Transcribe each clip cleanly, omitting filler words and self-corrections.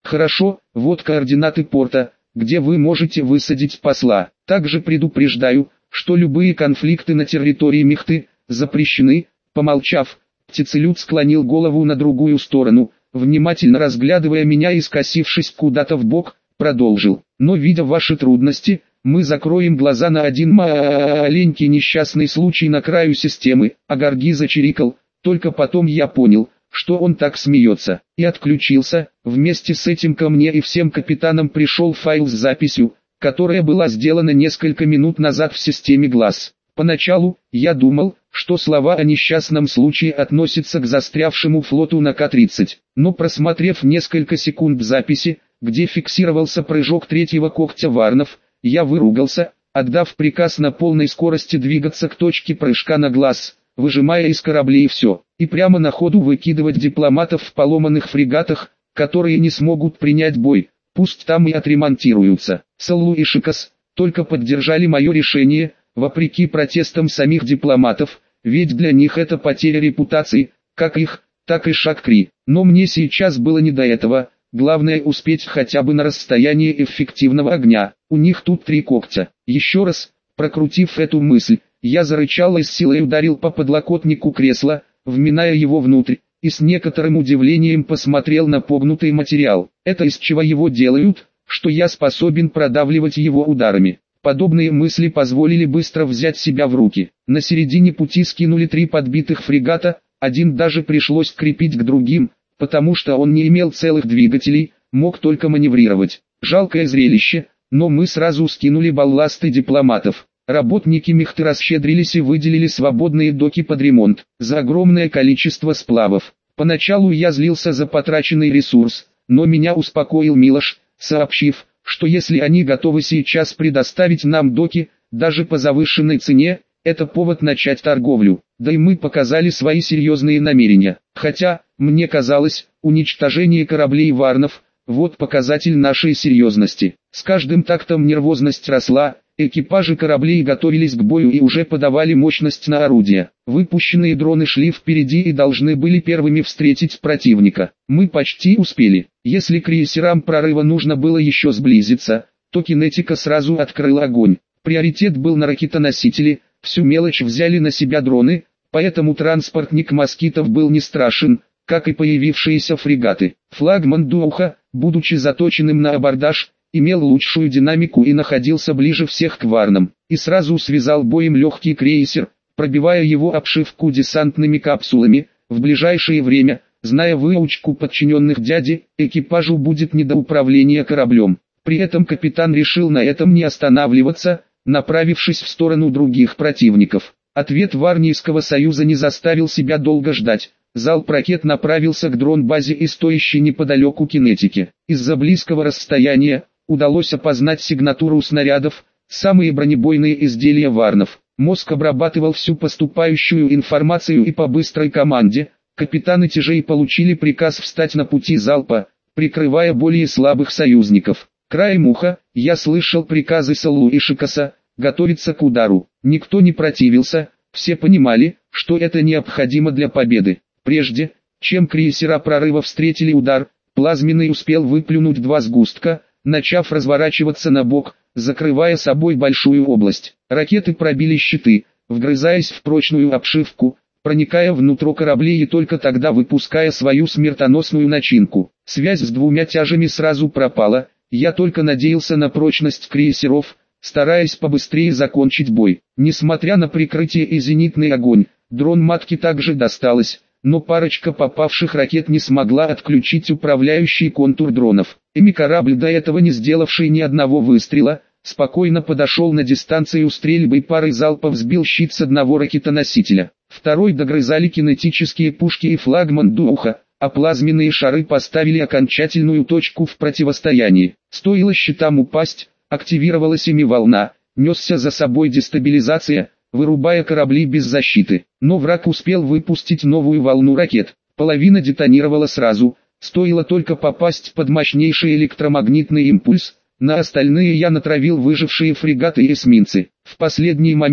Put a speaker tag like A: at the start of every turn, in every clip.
A: Хорошо, вот координаты порта, где вы можете высадить посла. Также предупреждаю, что любые конфликты на территории Мехты запрещены. Помолчав, птицелюд склонил голову на другую сторону, внимательно разглядывая меня и скосившись куда-то в бок, продолжил. Но видя ваши трудности, мы закроем глаза на один маленький несчастный случай на краю системы. А Гарги зачирикал, только потом я понял, что он так смеется, и отключился. Вместе с этим ко мне и всем капитанам пришел файл с записью, которая была сделана несколько минут назад в системе глаз. Поначалу, я думал, что слова о несчастном случае относятся к застрявшему флоту на К-30, но просмотрев несколько секунд записи, где фиксировался прыжок третьего когтя варнов, я выругался, отдав приказ на полной скорости двигаться к точке прыжка на глаз, выжимая из кораблей все, и прямо на ходу выкидывать дипломатов в поломанных фрегатах, которые не смогут принять бой, пусть там и отремонтируются. Саллу и Шикас только поддержали мое решение, вопреки протестам самих дипломатов, ведь для них это потеря репутации, как их, так и Шакри. Но мне сейчас было не до этого, главное успеть хотя бы на расстоянии эффективного огня. У них тут 3 когтя. Еще раз, прокрутив эту мысль, я зарычал и с силой ударил по подлокотнику кресла, вминая его внутрь, и с некоторым удивлением посмотрел на погнутый материал. Это из чего его делают, что я способен продавливать его ударами. Подобные мысли позволили быстро взять себя в руки. На середине пути скинули 3 подбитых фрегата, один даже пришлось крепить к другим, потому что он не имел целых двигателей, мог только маневрировать. Жалкое зрелище, но мы сразу скинули балласты дипломатов. Работники Мехты расщедрились и выделили свободные доки под ремонт, за огромное количество сплавов. Поначалу я злился за потраченный ресурс, но меня успокоил Милош, сообщив, что если они готовы сейчас предоставить нам доки, даже по завышенной цене, это повод начать торговлю. Да и мы показали свои серьезные намерения. Хотя, мне казалось, уничтожение кораблей варнов – вот показатель нашей серьезности. С каждым тактом нервозность росла, экипажи кораблей готовились к бою и уже подавали мощность на орудия. Выпущенные дроны шли впереди и должны были первыми встретить противника. Мы почти успели. Если крейсерам прорыва нужно было еще сблизиться, то кинетика сразу открыла огонь. Приоритет был на ракетоносители, всю мелочь взяли на себя дроны, поэтому транспортник москитов был не страшен, как и появившиеся фрегаты. Флагман Духа, будучи заточенным на абордаж, имел лучшую динамику и находился ближе всех к варнам, и сразу связал боем легкий крейсер, пробивая его обшивку десантными капсулами. В ближайшее время, зная выучку подчиненных дяди, экипажу будет не до управления кораблем. При этом капитан решил на этом не останавливаться, направившись в сторону других противников. Ответ Варнийского союза не заставил себя долго ждать. Залп ракет направился к дрон-базе и стоящей неподалеку кинетики. Из-за близкого расстояния удалось опознать сигнатуру снарядов, самые бронебойные изделия варнов. Мозг обрабатывал всю поступающую информацию, и по быстрой команде капитаны тяжей получили приказ встать на пути залпа, прикрывая более слабых союзников. Краем уха я слышал приказы Саллу и Шикаса готовиться к удару. Никто не противился, все понимали, что это необходимо для победы. Прежде, чем крейсера прорыва встретили удар, плазменный успел выплюнуть 2 сгустка, начав разворачиваться на бок, закрывая собой большую область. Ракеты пробили щиты, вгрызаясь в прочную обшивку, проникая внутрь кораблей и только тогда выпуская свою смертоносную начинку. Связь с 2 тяжами сразу пропала, я только надеялся на прочность крейсеров, стараясь побыстрее закончить бой. Несмотря на прикрытие и зенитный огонь, дрон-матке также досталось, но парочка попавших ракет не смогла отключить управляющий контур дронов. Корабль, до этого не сделавший ни одного выстрела, спокойно подошел на дистанцию стрельбы и парой залпов сбил щит с одного ракетоносителя. Второй догрызали кинетические пушки и флагман Духа, а плазменные шары поставили окончательную точку в противостоянии. Стоило щитам упасть, активировалась ими волна, несся за собой дестабилизация, вырубая корабли без защиты. Но враг успел выпустить новую волну ракет. Половина детонировала сразу, стоило только попасть под мощнейший электромагнитный импульс. На остальные я натравил выжившие фрегаты и эсминцы. В последний момент,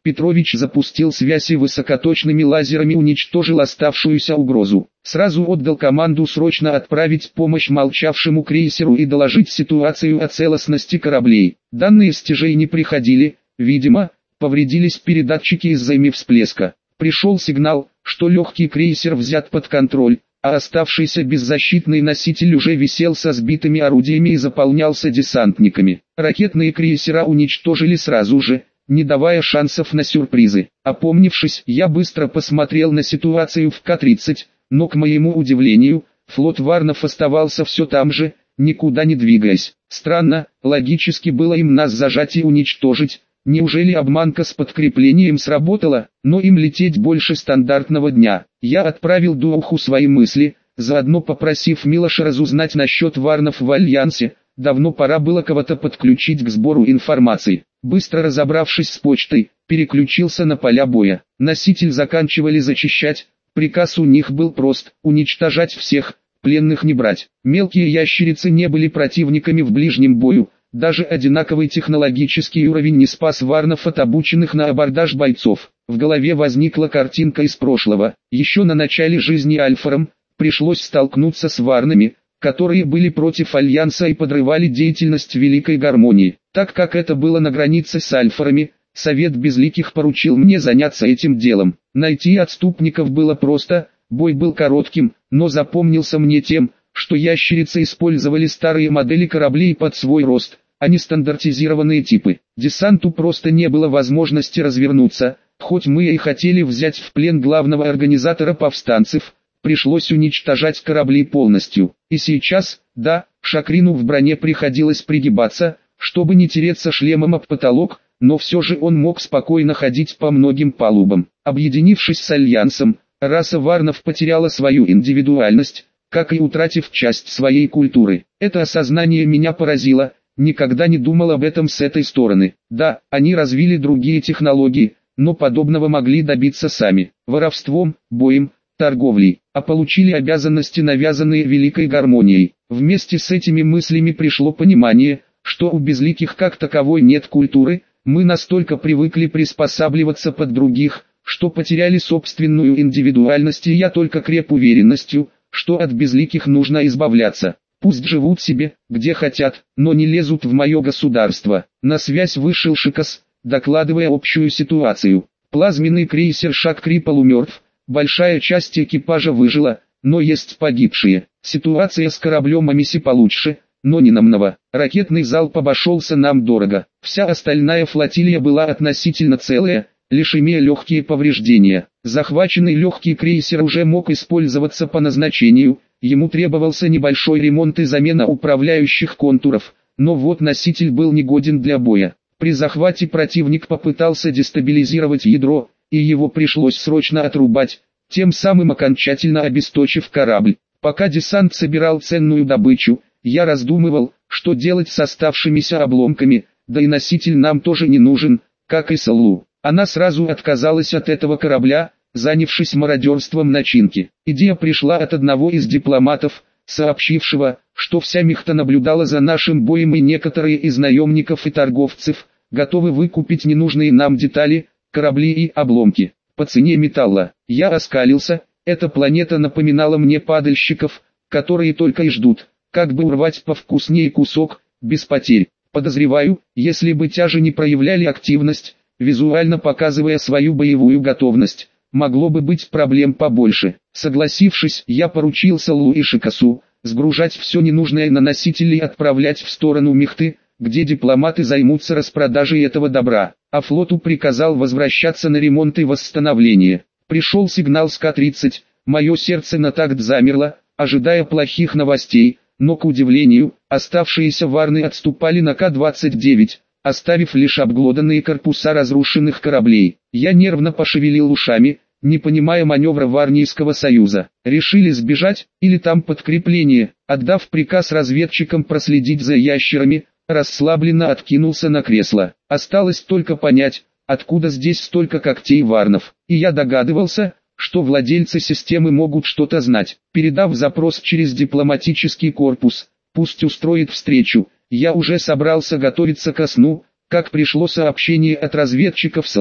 A: Петрович запустил связь и высокоточными лазерами уничтожил оставшуюся угрозу. Сразу отдал команду срочно отправить помощь молчавшему крейсеру и доложить ситуацию о целостности кораблей. Данные стежей не приходили, видимо, повредились передатчики из-за всплеска. Пришел сигнал, что легкий крейсер взят под контроль, а оставшийся беззащитный носитель уже висел со сбитыми орудиями и заполнялся десантниками. Ракетные крейсера уничтожили сразу же, не давая шансов на сюрпризы. Опомнившись, я быстро посмотрел на ситуацию в К-30, но к моему удивлению, флот Варнов оставался все там же, никуда не двигаясь. Странно, логически было им нас зажать и уничтожить. Неужели обманка с подкреплением сработала, но им лететь больше стандартного дня? Я отправил Дуоху свои мысли, заодно попросив Милоша разузнать насчет Варнов в Альянсе. Давно пора было кого-то подключить к сбору информации. Быстро разобравшись с почтой, переключился на поля боя. Носитель заканчивали зачищать, приказ у них был прост – уничтожать всех, пленных не брать. Мелкие ящерицы не были противниками в ближнем бою. Даже одинаковый технологический уровень не спас Варнов от обученных на абордаж бойцов. В голове возникла картинка из прошлого. Еще на начале жизни Альфарам пришлось столкнуться с Варнами, которые были против Альянса и подрывали деятельность Великой Гармонии. Так как это было на границе с Альфарами, Совет Безликих поручил мне заняться этим делом. Найти отступников было просто, бой был коротким, но запомнился мне тем, что ящерицы использовали старые модели кораблей под свой рост, а не стандартизированные типы. Десанту просто не было возможности развернуться, хоть мы и хотели взять в плен главного организатора повстанцев, пришлось уничтожать корабли полностью. И сейчас, да, Шакрину в броне приходилось пригибаться, чтобы не тереться шлемом об потолок, но все же он мог спокойно ходить по многим палубам. Объединившись с Альянсом, раса Варнов потеряла свою индивидуальность, как и утратив часть своей культуры. Это осознание меня поразило, никогда не думал об этом с этой стороны. Да, они развили другие технологии, но подобного могли добиться сами. Воровством, боем, торговлей, а получили обязанности, навязанные Великой Гармонией. Вместе с этими мыслями пришло понимание, что у безликих как таковой нет культуры, мы настолько привыкли приспосабливаться под других, что потеряли собственную индивидуальность, и я только креп уверенностью, что от безликих нужно избавляться. Пусть живут себе, где хотят, но не лезут в мое государство. На связь вышел Шикас, докладывая общую ситуацию. Плазменный крейсер Шакри полумертв, большая часть экипажа выжила, но есть погибшие. Ситуация с кораблем Амиси получше, но не намного. Ракетный залп обошелся нам дорого. Вся остальная флотилия была относительно целая, лишь имея легкие повреждения. Захваченный легкий крейсер уже мог использоваться по назначению, ему требовался небольшой ремонт и замена управляющих контуров, но вот носитель был негоден для боя. При захвате противник попытался дестабилизировать ядро, и его пришлось срочно отрубать, тем самым окончательно обесточив корабль. Пока десант собирал ценную добычу, я раздумывал, что делать с оставшимися обломками, да и носитель нам тоже не нужен, как и Салу. Она сразу отказалась от этого корабля, занявшись мародерством начинки. Идея пришла от одного из дипломатов, сообщившего, что вся Михта наблюдала за нашим боем, и некоторые из наемников и торговцев готовы выкупить ненужные нам детали, корабли и обломки по цене металла. Я оскалился, эта планета напоминала мне падальщиков, которые только и ждут, как бы урвать повкуснее кусок, без потерь. Подозреваю, если бы тяжи не проявляли активность, визуально показывая свою боевую готовность, могло бы быть проблем побольше. Согласившись, я поручил Салу и Шикасу сгружать все ненужное на носители и отправлять в сторону Михты, где дипломаты займутся распродажей этого добра, а флоту приказал возвращаться на ремонт и восстановление. Пришел сигнал с К-30, мое сердце на такт замерло, ожидая плохих новостей, но к удивлению, оставшиеся варны отступали на К-29, оставив лишь обглоданные корпуса разрушенных кораблей. Я нервно пошевелил ушами, не понимая маневра Варнийского союза. Решили сбежать, или там подкрепление? Отдав приказ разведчикам проследить за ящерами, расслабленно откинулся на кресло. Осталось только понять, откуда здесь столько когтей варнов. И я догадывался, что владельцы системы могут что-то знать. Передав запрос через дипломатический корпус, пусть устроит встречу, я уже собрался готовиться ко сну, как пришло сообщение от разведчиков Салу,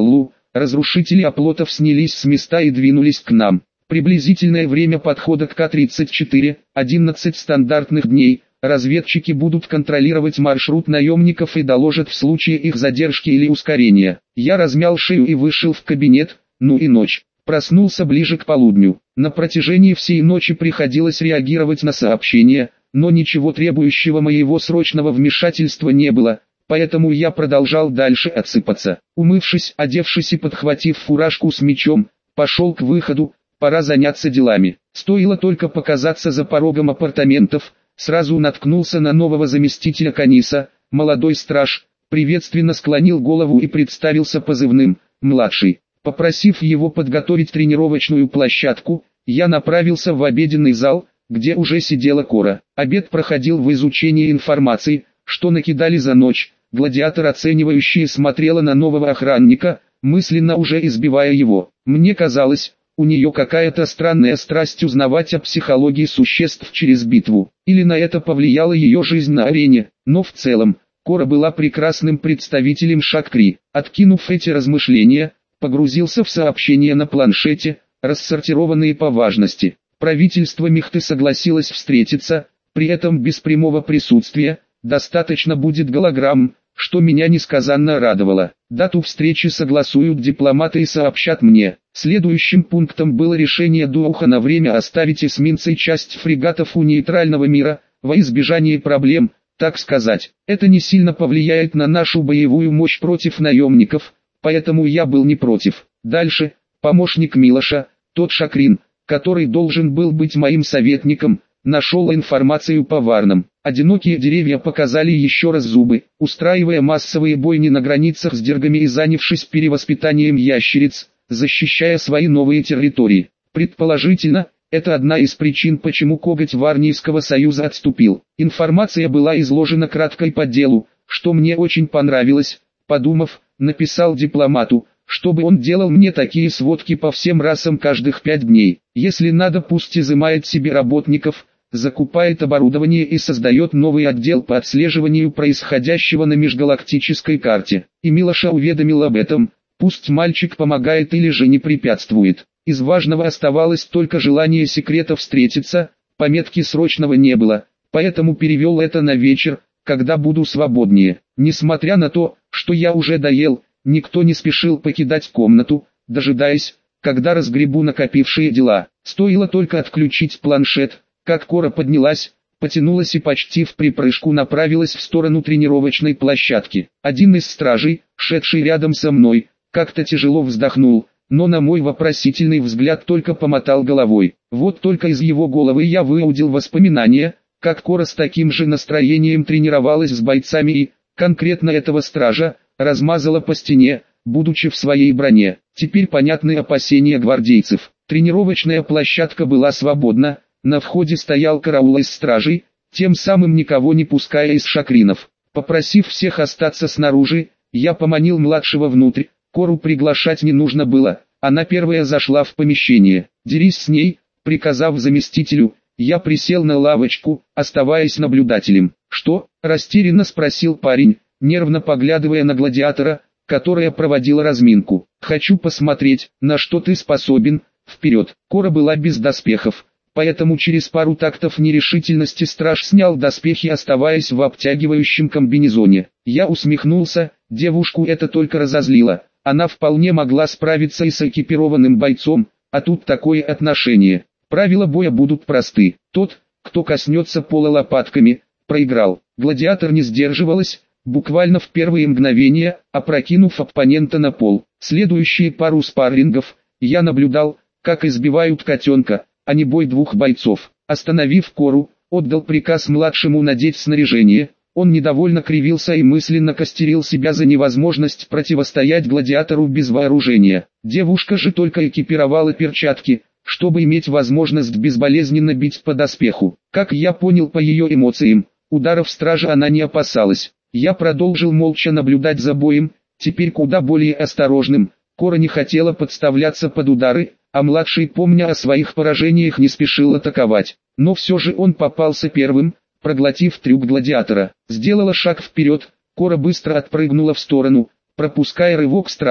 A: разрушители оплотов снялись с места и двинулись к нам. Приблизительное время подхода к К-34, 11 стандартных дней. Разведчики будут контролировать маршрут наемников и доложат в случае их задержки или ускорения. Я размял шею и вышел в кабинет, ну и ночь. Проснулся ближе к полудню. На протяжении всей ночи приходилось реагировать на сообщения, но ничего требующего моего срочного вмешательства не было, поэтому я продолжал дальше отсыпаться. Умывшись, одевшись и подхватив фуражку с мечом, пошел к выходу, пора заняться делами. Стоило только показаться за порогом апартаментов, сразу наткнулся на нового заместителя Каниса, молодой страж, приветственно склонил голову и представился позывным «Младший». Попросив его подготовить тренировочную площадку, я направился в обеденный зал, где уже сидела Кора. Обед проходил в изучении информации, что накидали за ночь. Гладиатор оценивающий смотрела на нового охранника, мысленно уже избивая его. Мне казалось, у нее какая-то странная страсть узнавать о психологии существ через битву. Или на это повлияла ее жизнь на арене, но в целом, Кора была прекрасным представителем Шакри. Откинув эти размышления, погрузился в сообщения на планшете, рассортированные по важности. Правительство Михты согласилось встретиться, при этом без прямого присутствия, достаточно будет голограмм, что меня несказанно радовало. Дату встречи согласуют дипломаты и сообщат мне. Следующим пунктом было решение Духа на время оставить эсминцы и часть фрегатов у нейтрального мира, во избежание проблем, так сказать. Это не сильно повлияет на нашу боевую мощь против наемников, поэтому я был не против. Дальше, помощник Милоша, тот Шакрин, который должен был быть моим советником, нашел информацию по Варнам. Одинокие деревья показали еще раз зубы, устраивая массовые бойни на границах с дергами и занявшись перевоспитанием ящериц, защищая свои новые территории. Предположительно, это одна из причин, почему коготь Варнийского союза отступил. Информация была изложена кратко и по делу, что мне очень понравилось. Подумав, написал дипломату, чтобы он делал мне такие сводки по всем расам каждых 5 дней. Если надо, пусть изымает себе работников, закупает оборудование и создает новый отдел по отслеживанию происходящего на межгалактической карте. И Милоша уведомил об этом, пусть мальчик помогает или же не препятствует. Из важного оставалось только желание секрета встретиться, пометки срочного не было, поэтому перевел это на вечер, когда буду свободнее. Несмотря на то, что я уже доел, никто не спешил покидать комнату, дожидаясь, когда разгребу накопившие дела. Стоило только отключить планшет, как Кора поднялась, потянулась и почти в припрыжку направилась в сторону тренировочной площадки. Один из стражей, шедший рядом со мной, как-то тяжело вздохнул, но на мой вопросительный взгляд только помотал головой. Вот только из его головы я выудил воспоминания, как Кора с таким же настроением тренировалась с бойцами и, конкретно этого стража, размазала по стене, будучи в своей броне. Теперь понятны опасения гвардейцев. Тренировочная площадка была свободна, на входе стоял караул из стражей, тем самым никого не пуская из шакринов. Попросив всех остаться снаружи, я поманил младшего внутрь. Кору приглашать не нужно было, она первая зашла в помещение. «Дерись с ней», приказав заместителю, я присел на лавочку, оставаясь наблюдателем. «Что?» – растерянно спросил парень, нервно поглядывая на гладиатора, которая проводила разминку. «Хочу посмотреть, на что ты способен, вперед». Кора была без доспехов, поэтому через пару тактов нерешительности страж снял доспехи, оставаясь в обтягивающем комбинезоне. Я усмехнулся, девушку это только разозлило. Она вполне могла справиться и с экипированным бойцом, а тут такое отношение. Правила боя будут просты. Тот, кто коснется пола лопатками, проиграл. Гладиатор не сдерживалась, буквально в первые мгновения, опрокинув оппонента на пол. Следующие пару спаррингов, я наблюдал, как избивают котенка, а не бой двух бойцов. Остановив Кору, отдал приказ младшему надеть снаряжение. Он недовольно кривился и мысленно костерил себя за невозможность противостоять гладиатору без вооружения. Девушка же только экипировала перчатки, чтобы иметь возможность безболезненно бить по доспеху. Как я понял по ее эмоциям, ударов стража она не опасалась. Я продолжил молча наблюдать за боем, теперь куда более осторожным. Кора не хотела подставляться под удары, а младший, помня о своих поражениях, не спешил атаковать. Но все же он попался первым, проглотив трюк гладиатора. Сделала шаг вперед, Кора быстро отпрыгнула в сторону, пропуская рывок стража,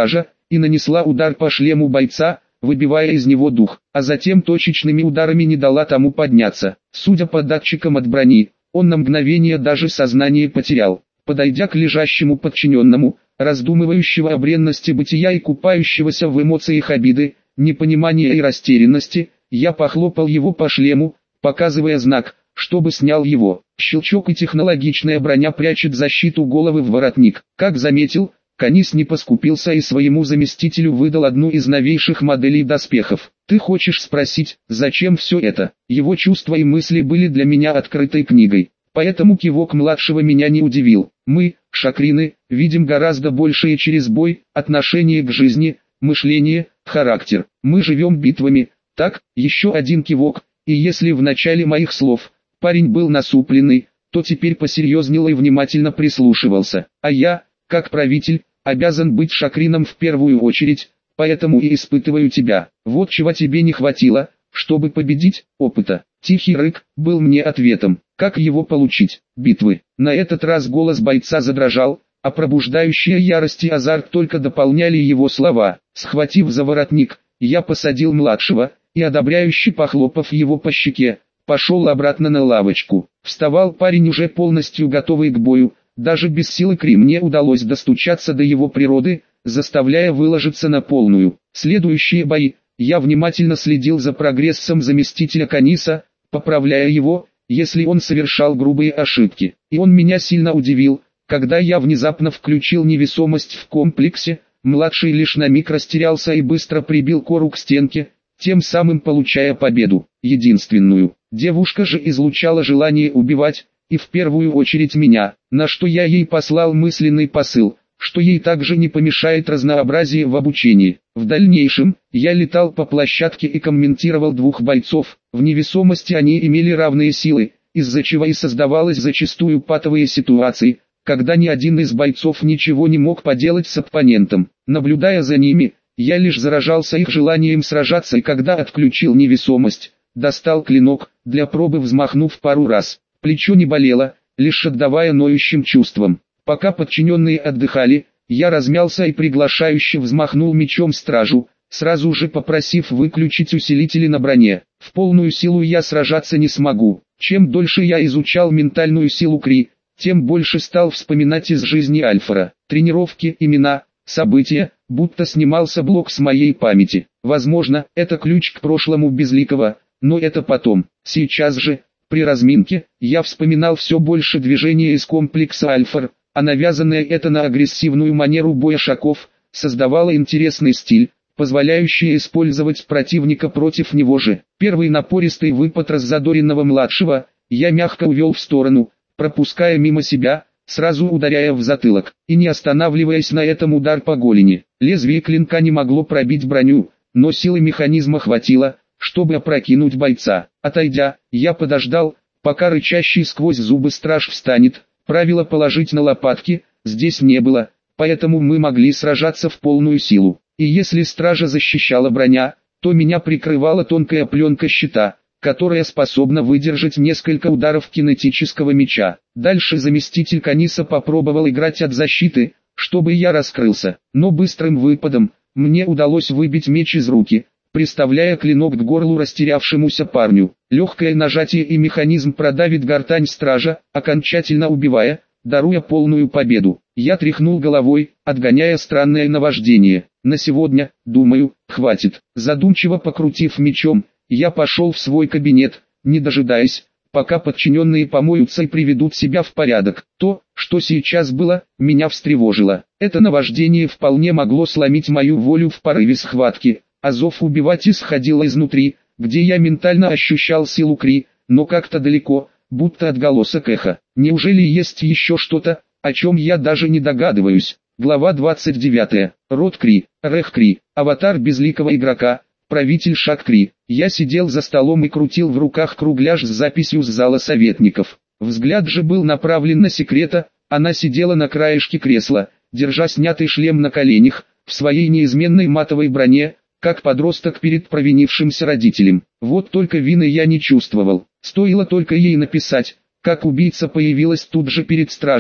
A: и нанесла удар по шлему бойца, выбивая из него дух, а затем точечными ударами не дала тому подняться. Судя по датчикам от брони, он на мгновение даже сознание потерял. Подойдя к лежащему подчиненному, раздумывающего о бренности бытия и купающегося в эмоциях обиды, непонимания и растерянности, я похлопал его по шлему, показывая знак, чтобы снял его. Щелчок, и технологичная броня прячет защиту головы в воротник. Как заметил, Канис не поскупился и своему заместителю выдал одну из новейших моделей доспехов. «Ты хочешь спросить, зачем все это?» Его чувства и мысли были для меня открытой книгой. Поэтому кивок младшего меня не удивил. Мы, шакрины, видим гораздо большее через бой, отношение к жизни, мышление, характер. Мы живем битвами. Так, еще один кивок, и если в начале моих слов парень был насупленный, то теперь посерьезнел и внимательно прислушивался. А я, как правитель, обязан быть шакрином в первую очередь, поэтому и испытываю тебя. Вот чего тебе не хватило, чтобы победить, опыта. Тихий рык был мне ответом. Как его получить? Битвы. На этот раз голос бойца задрожал, а пробуждающая ярость и азарт только дополняли его слова. Схватив за воротник, я посадил младшего, и одобряюще похлопав его по щеке, пошел обратно на лавочку. Вставал парень уже полностью готовый к бою. Даже без силы Кри мне удалось достучаться до его природы, заставляя выложиться на полную. Следующие бои. Я внимательно следил за прогрессом заместителя Каниса, поправляя его, если он совершал грубые ошибки. И он меня сильно удивил, когда я внезапно включил невесомость в комплексе. Младший лишь на миг растерялся и быстро прибил кору к стенке, тем самым получая победу, единственную. Девушка же излучала желание убивать, и в первую очередь меня, на что я ей послал мысленный посыл, что ей также не помешает разнообразие в обучении. В дальнейшем, я летал по площадке и комментировал двух бойцов. В невесомости они имели равные силы, из-за чего и создавалась зачастую патовые ситуации, когда ни один из бойцов ничего не мог поделать с оппонентом. Наблюдая за ними, я лишь заражался их желанием сражаться, и когда отключил невесомость, достал клинок, для пробы взмахнув пару раз. Плечо не болело, лишь отдавая ноющим чувствам. Пока подчиненные отдыхали, я размялся и приглашающе взмахнул мечом стражу, сразу же попросив выключить усилители на броне. В полную силу я сражаться не смогу. Чем дольше я изучал ментальную силу Кри, тем больше стал вспоминать из жизни Альфара. Тренировки, имена, события, будто снимался блок с моей памяти. Возможно, это ключ к прошлому Безликого, но это потом. Сейчас же, при разминке, я вспоминал все больше движения из комплекса Альфар, а навязанное это на агрессивную манеру боя шаков, создавало интересный стиль, позволяющий использовать противника против него же. Первый напористый выпад раззадоренного младшего, я мягко увел в сторону, пропуская мимо себя, сразу ударяя в затылок, и не останавливаясь на этом удар по голени. Лезвие клинка не могло пробить броню, но силы механизма хватило, чтобы опрокинуть бойца. Отойдя, я подождал, пока рычащий сквозь зубы страж встанет. Правило положить на лопатки здесь не было, поэтому мы могли сражаться в полную силу. И если стража защищала броня, то меня прикрывала тонкая пленка щита, которая способна выдержать несколько ударов кинетического меча. Дальше заместитель Каниса попробовал играть от защиты, чтобы я раскрылся, но быстрым выпадом мне удалось выбить меч из руки, приставляя клинок к горлу растерявшемуся парню. Легкое нажатие и механизм продавит гортань стража, окончательно убивая, даруя полную победу. Я тряхнул головой, отгоняя странное наваждение. На сегодня, думаю, хватит. Задумчиво покрутив мечом, я пошел в свой кабинет, не дожидаясь, пока подчиненные помоются и приведут себя в порядок. То, что сейчас было, меня встревожило. Это наваждение вполне могло сломить мою волю в порыве схватки. А зов убивать исходил изнутри, где я ментально ощущал силу Кри, но как-то далеко, будто отголосок эха. Неужели есть еще что-то, о чем я даже не догадываюсь? Глава 29. Род Кри, Рех Кри, аватар безликого игрока, правитель Шак Кри. Я сидел за столом и крутил в руках кругляш с записью с зала советников. Взгляд же был направлен на секрета, она сидела на краешке кресла, держа снятый шлем на коленях, в своей неизменной матовой броне, как подросток перед провинившимся родителем. Вот только вины я не чувствовал. Стоило только ей написать, как убийца появилась тут же перед стражами,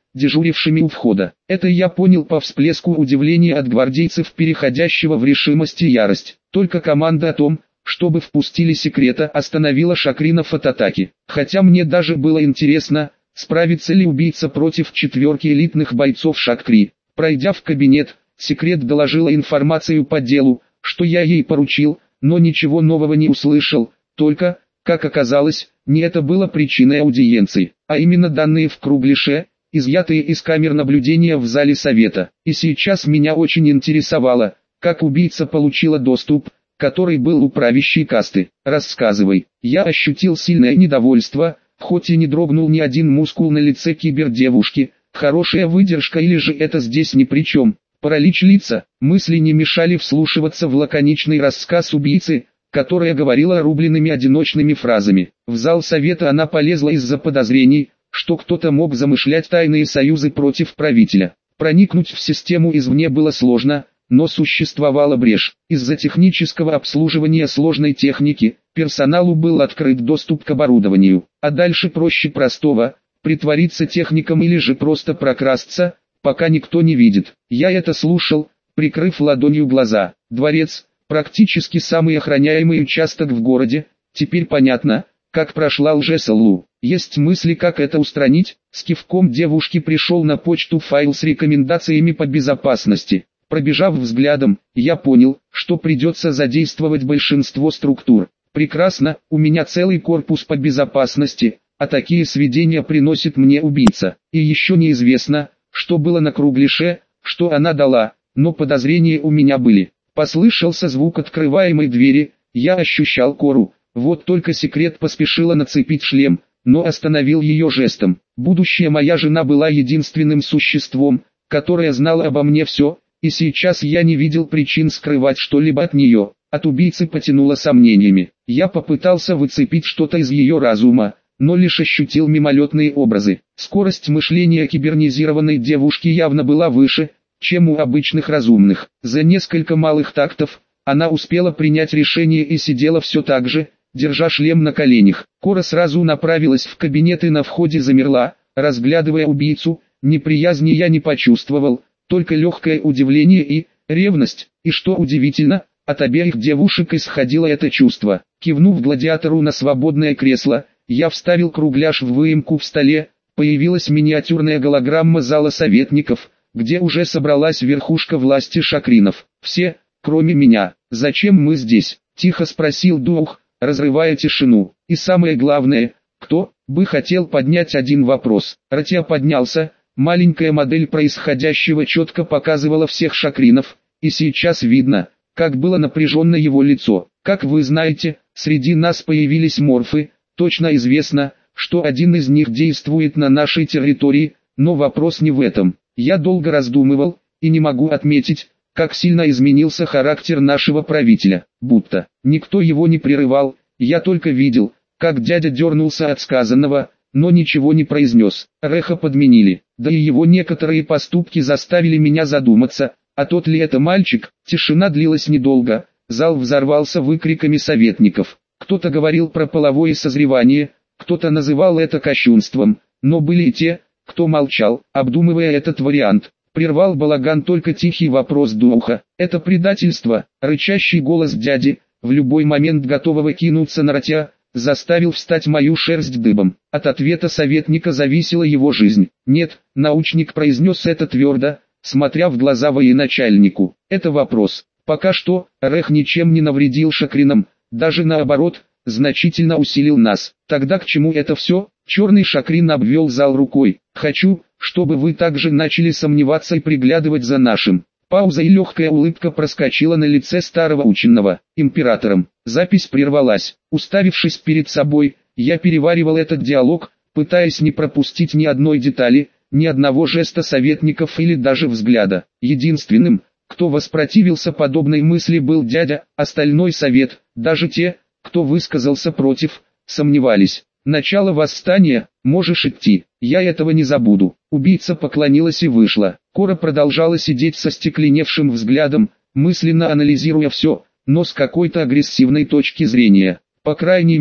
A: дежурившими у входа. Это я понял по всплеску удивления от гвардейцев, переходящего в решимость и ярость. Только команда о том, чтобы впустили секрета, остановила Шакринов от атаки. Хотя мне даже было интересно, справится ли убийца против четверки элитных бойцов Шакри. Пройдя в кабинет, секрет доложила информацию по делу, что я ей поручил, но ничего нового не услышал, только, как оказалось, не это было причиной аудиенции, а именно данные в кругляше, изъятые из камер наблюдения в зале совета. И сейчас меня очень интересовало, как убийца получила доступ, который был у правящей касты. Рассказывай. Я ощутил сильное недовольство, хоть и не дрогнул ни один мускул на лице кибердевушки. Хорошая выдержка или же это здесь ни при чем. Паралич лица, мысли не мешали вслушиваться в лаконичный рассказ убийцы, которая говорила рубленными одиночными фразами. В зал совета она полезла из-за подозрений, что кто-то мог замышлять тайные союзы против правителя. Проникнуть в систему извне было сложно, но существовала брешь. Из-за технического обслуживания сложной техники, персоналу был открыт доступ к оборудованию. А дальше проще простого, притвориться техником или же просто прокрасться, пока никто не видит. Я это слушал, прикрыв ладонью глаза. Дворец, практически самый охраняемый участок в городе, теперь понятно, как прошла лжесалу. Есть мысли, как это устранить? С кивком девушки пришел на почту файл с рекомендациями по безопасности. Пробежав взглядом, я понял, что придется задействовать большинство структур. Прекрасно, у меня целый корпус по безопасности, а такие сведения приносит мне убийца. И еще неизвестно, что было на кругляше, что она дала, но подозрения у меня были. Послышался звук открываемой двери, я ощущал кору, вот только секрет поспешила нацепить шлем, но остановил ее жестом. Будущая моя жена была единственным существом, которое знало обо мне все, и сейчас я не видел причин скрывать что-либо от нее. От убийцы потянуло сомнениями. Я попытался выцепить что-то из ее разума, но лишь ощутил мимолетные образы. Скорость мышления кибернизированной девушки явно была выше, чем у обычных разумных. За несколько малых тактов, она успела принять решение и сидела все так же, держа шлем на коленях. Кора сразу направилась в кабинет и на входе замерла, разглядывая убийцу. Неприязни я не почувствовал, только легкое удивление и ревность, и что удивительно, от обеих девушек исходило это чувство. Кивнув гладиатору на свободное кресло, я вставил кругляш в выемку в столе, появилась миниатюрная голограмма зала советников, где уже собралась верхушка власти Шакринов. Все, кроме меня. «Зачем мы здесь?» – тихо спросил дух, разрывая тишину. И самое главное, кто бы хотел поднять один вопрос. Ратия поднялся. Маленькая модель происходящего четко показывала всех Шакринов, и сейчас видно, как было напряженно его лицо. Как вы знаете, среди нас появились морфы, точно известно, что один из них действует на нашей территории, но вопрос не в этом. Я долго раздумывал, и не могу отметить, как сильно изменился характер нашего правителя, будто никто его не прерывал, я только видел, как дядя дернулся от сказанного, но ничего не произнес. Реха подменили, да и его некоторые поступки заставили меня задуматься, а тот ли это мальчик? Тишина длилась недолго, зал взорвался выкриками советников. Кто-то говорил про половое созревание, кто-то называл это кощунством, но были и те, кто молчал, обдумывая этот вариант. Прервал балаган только тихий вопрос духа. «Это предательство», рычащий голос дяди, в любой момент готового кинуться на Ратия, заставил встать мою шерсть дыбом. От ответа советника зависела его жизнь. «Нет», научник произнес это твердо, смотря в глаза военачальнику. «Это вопрос. Пока что, Рех ничем не навредил Шакринам, даже наоборот, значительно усилил нас. Тогда к чему это все?» Черный Шакрин обвел зал рукой. «Хочу, чтобы вы также начали сомневаться и приглядывать за нашим». Пауза и легкая улыбка проскочила на лице старого ученого. Императором. Запись прервалась. Уставившись перед собой, я переваривал этот диалог, пытаясь не пропустить ни одной детали, ни одного жеста советников или даже взгляда. Единственным, кто воспротивился подобной мысли, был дядя, остальной совет, даже те, кто высказался против, сомневались. «Начало восстания, можешь идти, я этого не забуду». Убийца поклонилась и вышла. Кора продолжала сидеть со стекленевшим взглядом, мысленно анализируя все, но с какой-то агрессивной точки зрения. По крайней мере,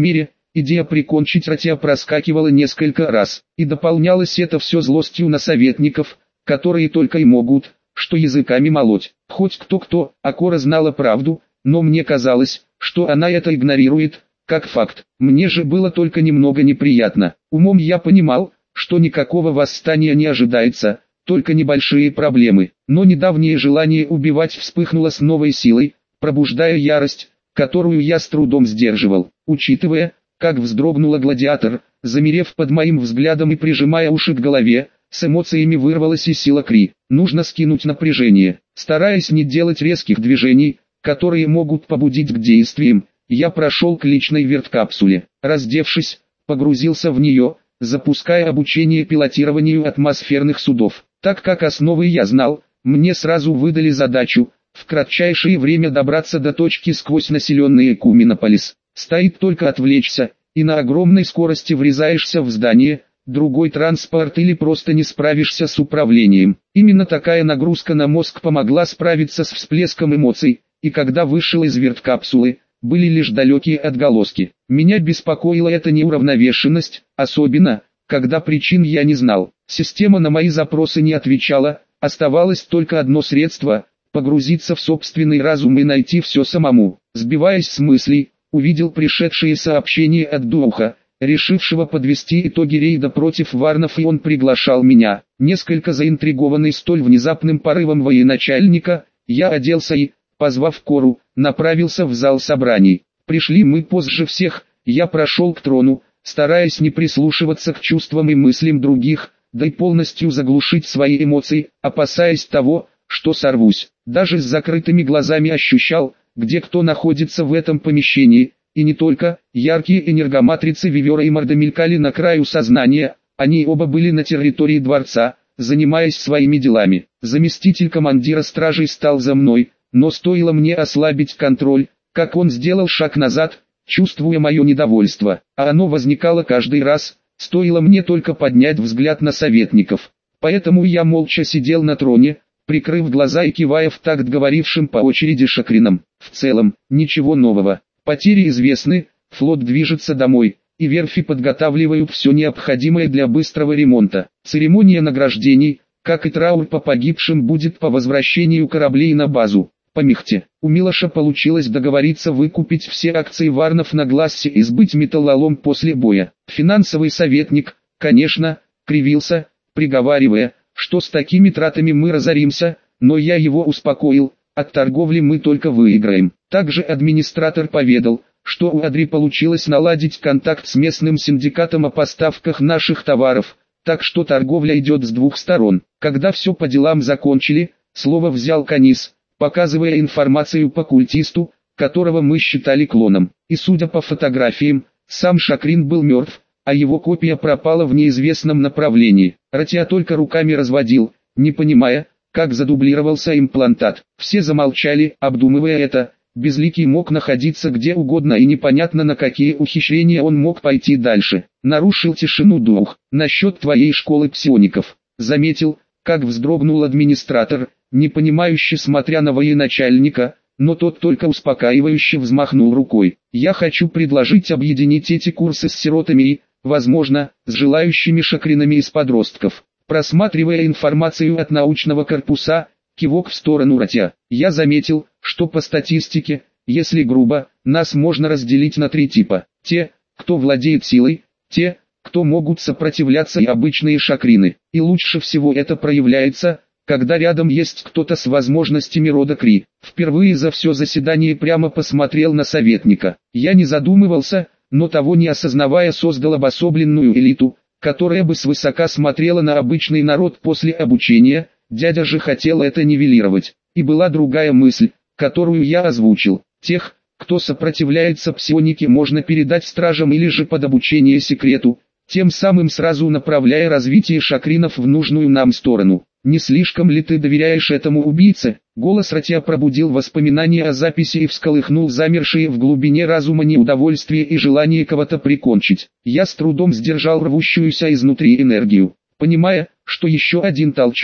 A: идея прикончить Ратия проскакивала несколько раз, и дополнялось это все злостью на советников, которые только и могут, что языками молоть. Хоть кто-кто, а Кора знала правду, но мне казалось, что она это игнорирует, как факт. Мне же было только немного неприятно. Умом я понимал, что никакого восстания не ожидается, только небольшие проблемы. Но недавнее желание убивать вспыхнуло с новой силой, пробуждая ярость, которую я с трудом сдерживал. Учитывая, как вздрогнула гладиатор, замерев под моим взглядом и прижимая уши к голове, с эмоциями вырвалась и сила Кри. Нужно скинуть напряжение. Стараясь не делать резких движений, которые могут побудить к действиям, я прошел к личной верткапсуле. Раздевшись, погрузился в нее, запуская обучение пилотированию атмосферных судов. Так как основы я знал, мне сразу выдали задачу в кратчайшее время добраться до точки сквозь населенный Экуминополис. Стоит только отвлечься, и на огромной скорости врезаешься в здание, другой транспорт или просто не справишься с управлением. Именно такая нагрузка на мозг помогла справиться с всплеском эмоций, и когда вышел из верткапсулы, были лишь далекие отголоски. Меня беспокоила эта неуравновешенность, особенно, когда причин я не знал. Система на мои запросы не отвечала, оставалось только одно средство – погрузиться в собственный разум и найти все самому. Сбиваясь с мыслей, увидел пришедшие сообщения от Духа, решившего подвести итоги рейда против варнов, и он приглашал меня. Несколько заинтригованный столь внезапным порывом военачальника, я оделся и, позвав Кору, направился в зал собраний. Пришли мы позже всех, я прошел к трону, стараясь не прислушиваться к чувствам и мыслям других, да и полностью заглушить свои эмоции, опасаясь того, что сорвусь. Даже с закрытыми глазами ощущал, где кто находится в этом помещении, и не только. Яркие энергоматрицы Вивера и Морда мелькали на краю сознания, они оба были на территории дворца, занимаясь своими делами. Заместитель командира стражей стал за мной, но стоило мне ослабить контроль, как он сделал шаг назад, чувствуя мое недовольство, а оно возникало каждый раз, стоило мне только поднять взгляд на советников. Поэтому я молча сидел на троне, прикрыв глаза и кивая в такт говорившим по очереди шакринам. В целом, ничего нового. Потери известны, флот движется домой, и верфи подготавливают все необходимое для быстрого ремонта. Церемония награждений, как и траур по погибшим, будет по возвращению кораблей на базу. По Михте, у Милоша получилось договориться выкупить все акции варнов на Глассе и сбыть металлолом после боя. Финансовый советник, конечно, кривился, приговаривая, что с такими тратами мы разоримся, но я его успокоил, от торговли мы только выиграем. Также администратор поведал, что у Адри получилось наладить контакт с местным синдикатом о поставках наших товаров, так что торговля идет с двух сторон. Когда все по делам закончили, слово взял Канис, показывая информацию по культисту, которого мы считали клоном. И судя по фотографиям, сам Шакрин был мертв, а его копия пропала в неизвестном направлении. Ратия только руками разводил, не понимая, как задублировался имплантат. Все замолчали, обдумывая это. Безликий мог находиться где угодно, и непонятно, на какие ухищрения он мог пойти дальше. Нарушил тишину Дух. Насчет твоей школы псиоников. Заметил, как вздрогнул администратор, непонимающе смотря на военачальника, но тот только успокаивающе взмахнул рукой. Я хочу предложить объединить эти курсы с сиротами и, возможно, с желающими шакринами из подростков. Просматривая информацию от научного корпуса, кивок в сторону Ратия, я заметил, что по статистике, если грубо, нас можно разделить на три типа. Те, кто владеет силой, те, кто могут сопротивляться, и обычные шакрины. И лучше всего это проявляется, когда рядом есть кто-то с возможностями рода Кри. Впервые за все заседание прямо посмотрел на советника. Я не задумывался, но того не осознавая создал обособленную элиту, которая бы свысока смотрела на обычный народ после обучения. Дядя же хотел это нивелировать. И была другая мысль, которую я озвучил. Тех, кто сопротивляется псионике, можно передать стражам или же под обучение секрету, тем самым сразу направляя развитие шакринов в нужную нам сторону. Не слишком ли ты доверяешь этому убийце? Голос Ратия пробудил воспоминания о записи и всколыхнул замершие в глубине разума неудовольствие и желание кого-то прикончить. Я с трудом сдержал рвущуюся изнутри энергию, понимая, что еще один толчок,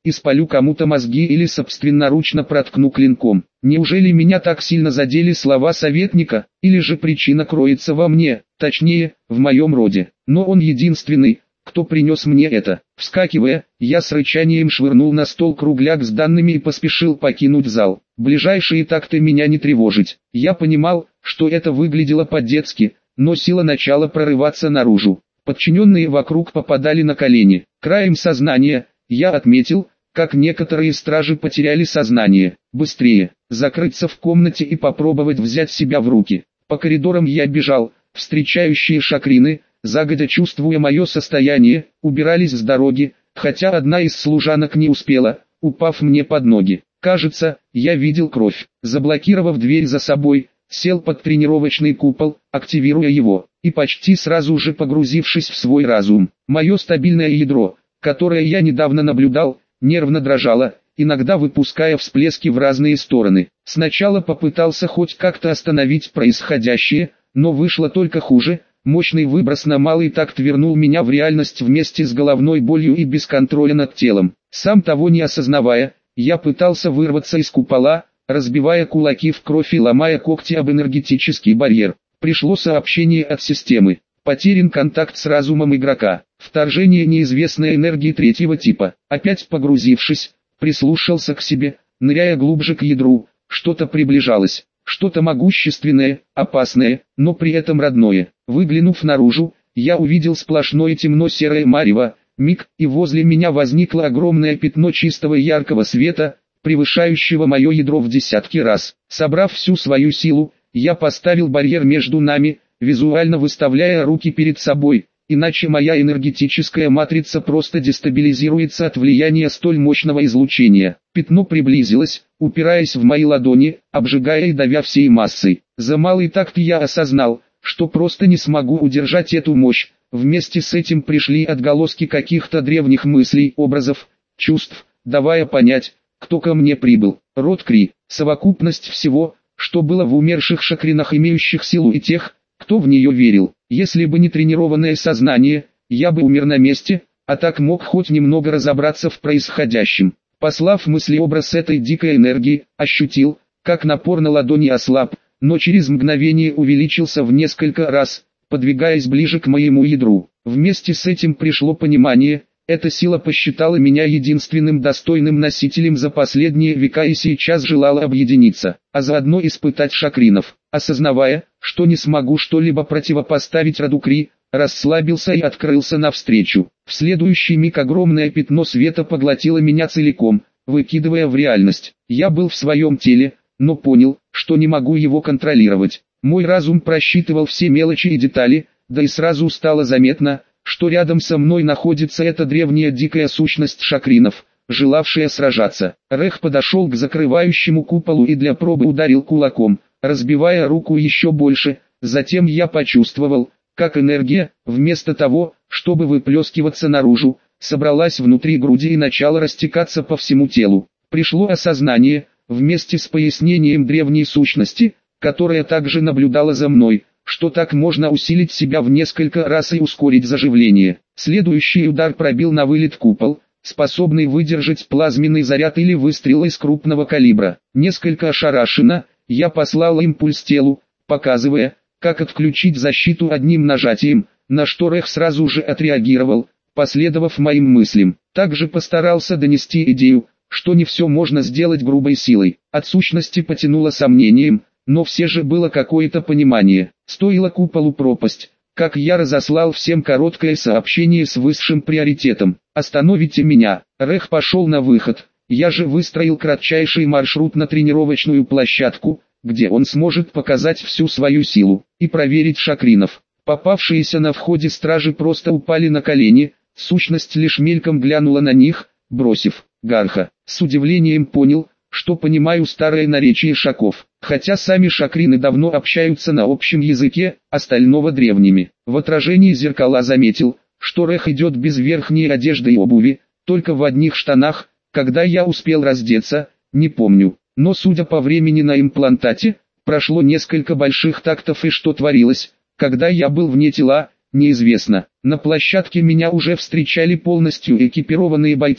A: и спалю кому-то мозги или собственноручно проткну клинком. Неужели меня так сильно задели слова советника, или же причина кроется во мне, точнее, в моем роде? Но он единственный, кто принес мне это. Вскакивая, я с рычанием швырнул на стол кругляк с данными и поспешил покинуть зал. Ближайшие такты меня не тревожить. Я понимал, что это выглядело по-детски, но сила начала прорываться наружу. Подчиненные вокруг попадали на колени. Краем сознания, я отметил, как некоторые стражи потеряли сознание. Быстрее, закрыться в комнате и попробовать взять себя в руки. По коридорам я бежал, встречающие шакрины, загодя чувствуя мое состояние, убирались с дороги, хотя одна из служанок не успела, упав мне под ноги. Кажется, я видел кровь. Заблокировав дверь за собой, сел под тренировочный купол, активируя его, и почти сразу же погрузившись в свой разум. Мое стабильное ядро, которое я недавно наблюдал, нервно дрожало, иногда выпуская всплески в разные стороны. Сначала попытался хоть как-то остановить происходящее, но вышло только хуже. Мощный выброс на малый такт вернул меня в реальность вместе с головной болью и без контроля над телом. Сам того не осознавая, я пытался вырваться из купола, разбивая кулаки в кровь и ломая когти об энергетический барьер. Пришло сообщение от системы. Потерян контакт с разумом игрока. Вторжение неизвестной энергии третьего типа. Опять погрузившись, прислушался к себе, ныряя глубже к ядру. Что-то приближалось. Что-то могущественное, опасное, но при этом родное. Выглянув наружу, я увидел сплошное темно-серое марево. Миг, и возле меня возникло огромное пятно чистого яркого света, превышающего мое ядро в десятки раз. Собрав всю свою силу, я поставил барьер между нами, визуально выставляя руки перед собой, иначе моя энергетическая матрица просто дестабилизируется от влияния столь мощного излучения. Пятно приблизилось, упираясь в мои ладони, обжигая и давя всей массой. За малый такт я осознал, что просто не смогу удержать эту мощь. Вместе с этим пришли отголоски каких-то древних мыслей, образов, чувств, давая понять, кто ко мне прибыл. Род Кри, совокупность всего, что было в умерших шакринах, имеющих силу, и тех, кто в нее верил. Если бы не тренированное сознание, я бы умер на месте, а так мог хоть немного разобраться в происходящем. Послав мыслеобраз этой дикой энергии, ощутил, как напор на ладони ослаб, но через мгновение увеличился в несколько раз, подвигаясь ближе к моему ядру. Вместе с этим пришло понимание, эта сила посчитала меня единственным достойным носителем за последние века и сейчас желала объединиться, а заодно испытать шакринов. Осознавая, что не смогу что-либо противопоставить роду Кри, расслабился и открылся навстречу. В следующий миг огромное пятно света поглотило меня целиком, выкидывая в реальность. Я был в своем теле, но понял, что не могу его контролировать. Мой разум просчитывал все мелочи и детали, да и сразу стало заметно, что рядом со мной находится эта древняя дикая сущность шакринов, желавшая сражаться. Рех подошел к закрывающему куполу и для пробы ударил кулаком, разбивая руку еще больше. Затем я почувствовал, как энергия, вместо того, чтобы выплескиваться наружу, собралась внутри груди и начала растекаться по всему телу. Пришло осознание, вместе с пояснением древней сущности, которая также наблюдала за мной, что так можно усилить себя в несколько раз и ускорить заживление. Следующий удар пробил на вылет купол, способный выдержать плазменный заряд или выстрел из крупного калибра. Несколько ошарашенно, я послал импульс телу, показывая, как отключить защиту одним нажатием, на что Рех сразу же отреагировал, последовав моим мыслям. Также постарался донести идею, что не все можно сделать грубой силой. От сущности потянуло сомнением, но все же было какое-то понимание. Стоило куполу пропасть, как я разослал всем короткое сообщение с высшим приоритетом. «Остановите меня!» Рех пошел на выход. Я же выстроил кратчайший маршрут на тренировочную площадку, где он сможет показать всю свою силу и проверить шакринов. Попавшиеся на входе стражи просто упали на колени, сущность лишь мельком глянула на них, бросив «Гарха». С удивлением понял, что понимаю старое наречие шаков, хотя сами шакрины давно общаются на общем языке, остального древними. В отражении зеркала заметил, что Рех идет без верхней одежды и обуви, только в одних штанах. Когда я успел раздеться, не помню, но судя по времени на имплантате, прошло несколько больших тактов, и что творилось, когда я был вне тела, неизвестно. На площадке меня уже встречали полностью экипированные бойцы,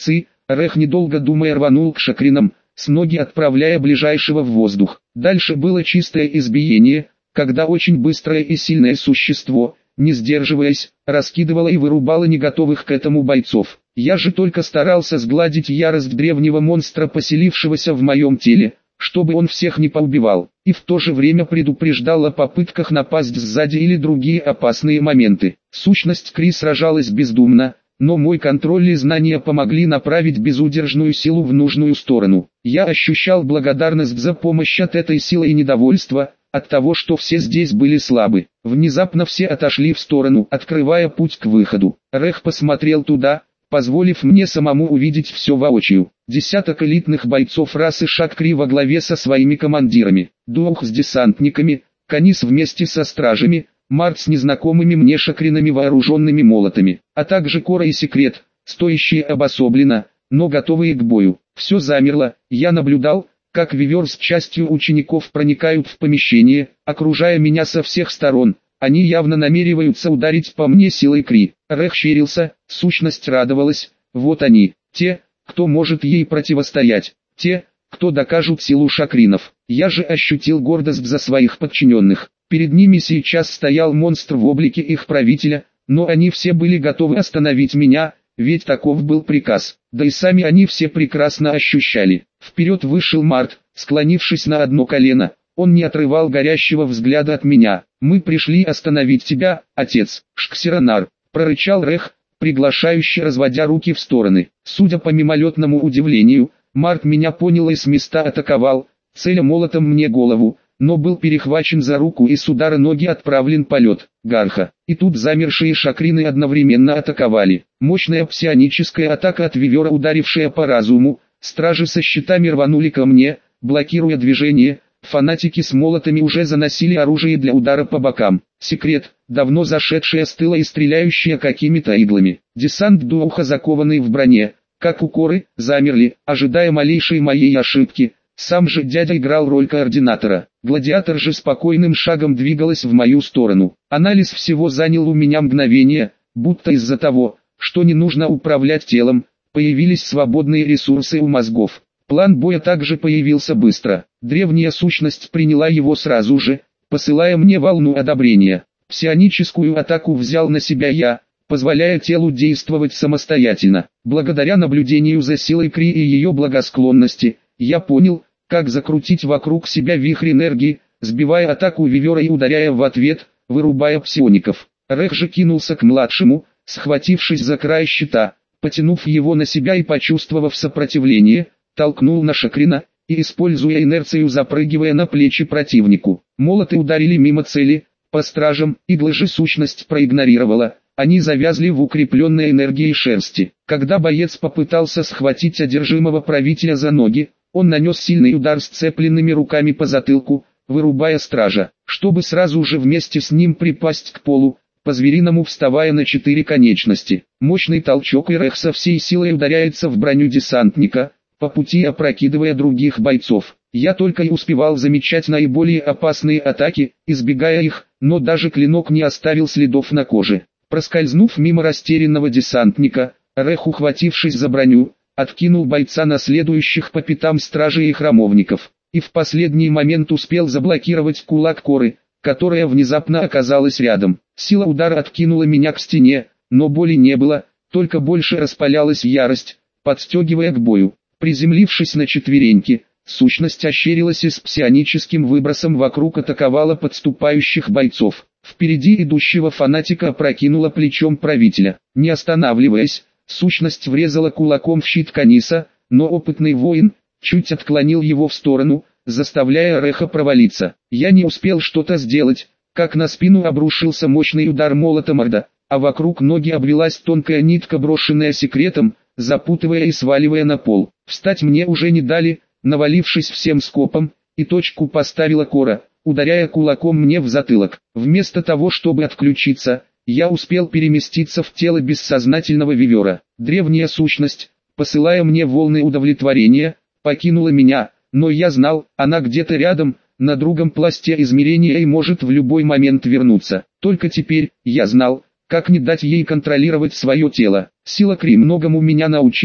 A: Рех, недолго думая, рванул к шакринам, с ноги отправляя ближайшего в воздух. Дальше было чистое избиение, когда очень быстрое и сильное существо, не сдерживаясь, раскидывало и вырубало неготовых к этому бойцов. Я же только старался сгладить ярость древнего монстра, поселившегося в моем теле, чтобы он всех не поубивал, и в то же время предупреждал о попытках напасть сзади или другие опасные моменты. Сущность Кри сражалась бездумно, но мой контроль и знания помогли направить безудержную силу в нужную сторону. Я ощущал благодарность за помощь от этой силы и недовольство от того, что все здесь были слабы. Внезапно все отошли в сторону, открывая путь к выходу. Рех посмотрел туда, позволив мне самому увидеть все воочию. Десяток элитных бойцов расы Шакри во главе со своими командирами, Дух с десантниками, Канис вместе со стражами, Март с незнакомыми мне шакринами, вооруженными молотами, а также Кора и Секрет, стоящие обособленно, но готовые к бою. Все замерло, я наблюдал, как Вивер с частью учеников проникают в помещение, окружая меня со всех сторон. Они явно намереваются ударить по мне силой Кри. Рех щерился, сущность радовалась. Вот они, те, кто может ей противостоять, те, кто докажут силу шакринов. Я же ощутил гордость за своих подчиненных. Перед ними сейчас стоял монстр в облике их правителя, но они все были готовы остановить меня, ведь таков был приказ. Да и сами они все прекрасно ощущали. Вперед вышел Март, склонившись на одно колено. Он не отрывал горящего взгляда от меня. «Мы пришли остановить тебя, отец, Шксиранар», — прорычал Рех, приглашающе разводя руки в стороны. Судя по мимолетному удивлению, Март меня понял и с места атаковал, целя молотом мне голову, но был перехвачен за руку и с удара ноги отправлен полет. Гарха. И тут замершие шакрины одновременно атаковали. Мощная псионическая атака от Вивера, ударившая по разуму. Стражи со щитами рванули ко мне, блокируя движение. Фанатики с молотами уже заносили оружие для удара по бокам. Секрет, давно зашедшая с тыла и стреляющая какими-то иглами. Десант Духа, закованный в броне, как у Коры, замерли, ожидая малейшей моей ошибки. Сам же дядя играл роль координатора. Гладиатор же спокойным шагом двигалась в мою сторону. Анализ всего занял у меня мгновение, будто из-за того, что не нужно управлять телом, появились свободные ресурсы у мозгов. План боя также появился быстро. Древняя сущность приняла его сразу же, посылая мне волну одобрения. Псионическую атаку взял на себя я, позволяя телу действовать самостоятельно. Благодаря наблюдению за силой Кри и ее благосклонности, я понял, как закрутить вокруг себя вихрь энергии, сбивая атаку Вивера и ударяя в ответ, вырубая псиоников. Рех же кинулся к младшему, схватившись за край щита, потянув его на себя и почувствовав сопротивление, толкнул на шакрина, и используя инерцию запрыгивая на плечи противнику. Молоты ударили мимо цели, по стражам, иглы же сущность проигнорировала, они завязли в укрепленной энергией шерсти. Когда боец попытался схватить одержимого правителя за ноги, он нанес сильный удар сцепленными руками по затылку, вырубая стража, чтобы сразу же вместе с ним припасть к полу, по-звериному вставая на 4 конечности. Мощный толчок, и Рех со всей силой ударяется в броню десантника, по пути опрокидывая других бойцов. Я только и успевал замечать наиболее опасные атаки, избегая их, но даже клинок не оставил следов на коже. Проскользнув мимо растерянного десантника, Рех, ухватившись за броню, откинул бойца на следующих по пятам стражей и храмовников, и в последний момент успел заблокировать кулак Коры, которая внезапно оказалась рядом. Сила удара откинула меня к стене, но боли не было, только больше распалялась ярость, подстегивая к бою. Приземлившись на четвереньки, сущность ощерилась и с псионическим выбросом вокруг атаковала подступающих бойцов. Впереди идущего фанатика опрокинула плечом правителя. Не останавливаясь, сущность врезала кулаком в щит Каниса, но опытный воин чуть отклонил его в сторону, заставляя Реха провалиться. Я не успел что-то сделать, как на спину обрушился мощный удар молота Морда, а вокруг ноги обвелась тонкая нитка, брошенная Секретом, запутывая и сваливая на пол. Встать мне уже не дали, навалившись всем скопом, и точку поставила Кора, ударяя кулаком мне в затылок. Вместо того, чтобы отключиться, я успел переместиться в тело бессознательного Вивера. Древняя сущность, посылая мне волны удовлетворения, покинула меня, но я знал, она где-то рядом, на другом пласте измерения и может в любой момент вернуться. Только теперь я знал, как не дать ей контролировать свое тело. Сила Кри многому меня научила и,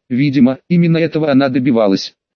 A: Видимо, именно этого она добивалась.